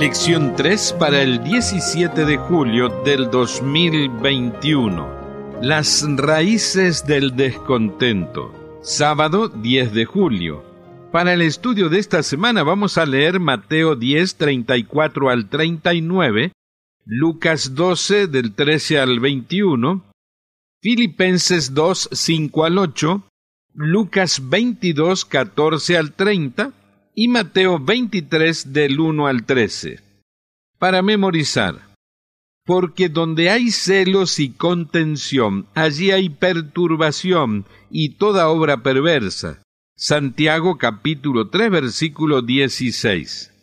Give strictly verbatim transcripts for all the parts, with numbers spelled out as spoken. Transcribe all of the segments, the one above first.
Lección tres para el diecisiete de julio del dos mil veintiuno. Las raíces del descontento. Sábado diez de julio. Para el estudio de esta semana vamos a leer Mateo diez, treinta y cuatro al treinta y nueve, Lucas doce, del trece al veintiuno, Filipenses dos, cinco al ocho, Lucas veintidós, catorce al treinta, y Mateo veintitrés del uno al trece. Para memorizar. Porque donde hay celos y contención, allí hay perturbación y toda obra perversa. Santiago capítulo tres, versículo dieciséis.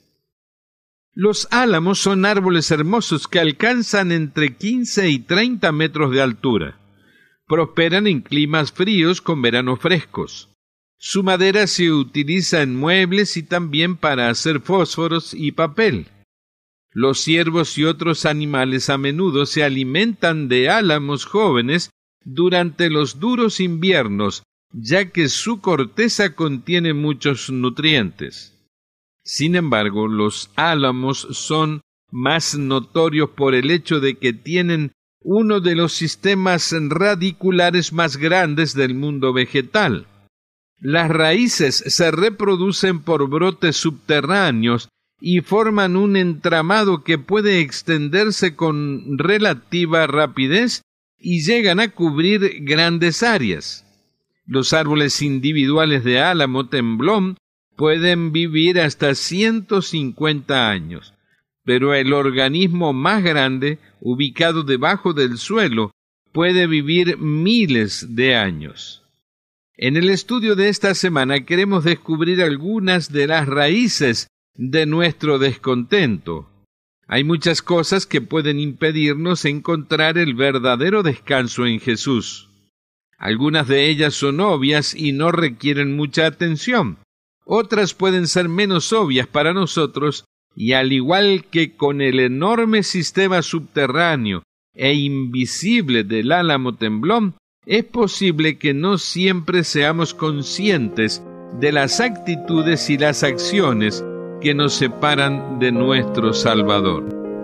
Los álamos son árboles hermosos que alcanzan entre quince y treinta metros de altura. Prosperan en climas fríos con veranos frescos. Su madera se utiliza en muebles y también para hacer fósforos y papel. Los ciervos y otros animales a menudo se alimentan de álamos jóvenes durante los duros inviernos, ya que su corteza contiene muchos nutrientes. Sin embargo, los álamos son más notorios por el hecho de que tienen uno de los sistemas radiculares más grandes del mundo vegetal. Las raíces se reproducen por brotes subterráneos y forman un entramado que puede extenderse con relativa rapidez y llegan a cubrir grandes áreas. Los árboles individuales de álamo temblón pueden vivir hasta ciento cincuenta años, pero el organismo más grande, ubicado debajo del suelo, puede vivir miles de años. En el estudio de esta semana queremos descubrir algunas de las raíces de nuestro descontento. Hay muchas cosas que pueden impedirnos encontrar el verdadero descanso en Jesús. Algunas de ellas son obvias y no requieren mucha atención. Otras pueden ser menos obvias para nosotros y al igual que con el enorme sistema subterráneo e invisible del álamo temblón, es posible que no siempre seamos conscientes de las actitudes y las acciones que nos separan de nuestro Salvador.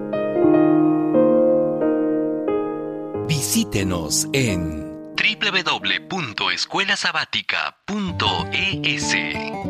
Visítenos en doble u doble u doble u punto escuela sabática punto e s.